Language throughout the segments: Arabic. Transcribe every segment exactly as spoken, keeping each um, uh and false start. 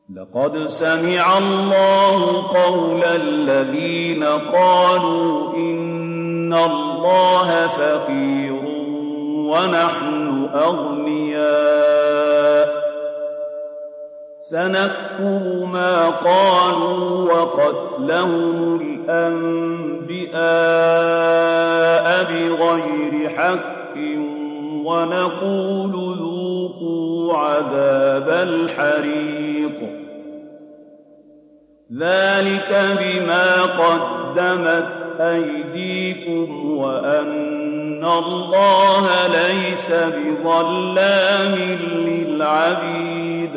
لقد سمع الله قول الذين قالوا إن الله فقير ونحن أغنياء سنكتب ما قالوا وقتلهم الأنبياء بغير حق ونقول ذوقوا عذاب الحريق ذلك بما قدمت أيديكم وأن الله ليس بظلام للعبيد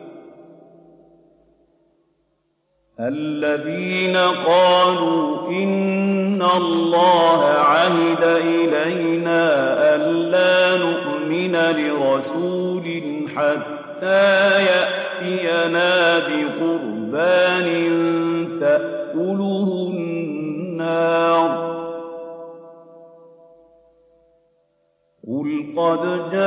الذين قالوا إن الله عهد إلينا ألا نؤمن لرسول حتى يأتينا بقربان تأكله النار قل قد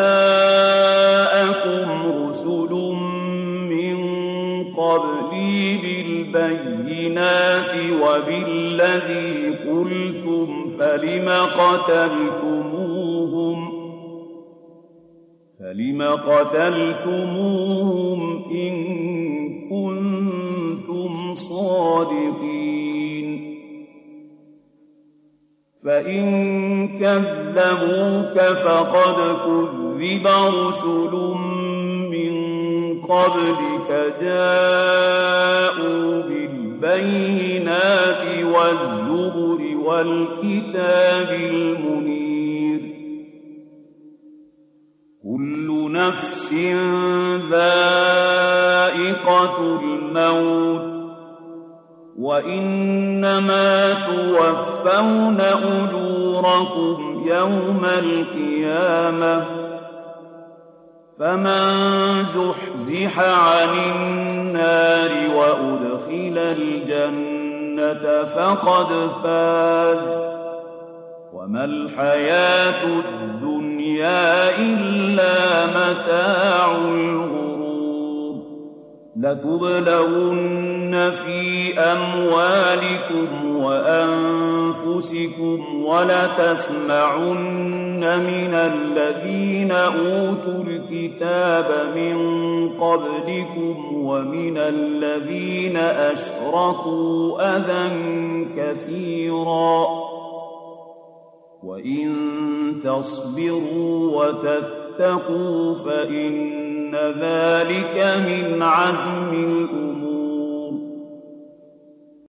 جاءكم رسل من قبلي بالبينات وبالذي قلتم فلم قتلتموهم فلم قتلتموهم إن كنتم صادقين فإن كذبوك فقد كذب رسل من قبلك جاءوا بالبينات والزبر والكتاب المنير كل نفس ذائقة الموت وإنما توفون أجوركم يوم القيامة فمن زحزح عن النار وأدخل الجنة فقد فاز وما الحياة الدنيا إلا متاع الغرور لتبلغن في أموالكم وأنفسكم ولتسمعن من الذين أوتوا الكتاب من قبلكم ومن الذين أشركوا أذى كثيرا وإن تصبروا وتتقوا فإن ذلك من عزم الأمور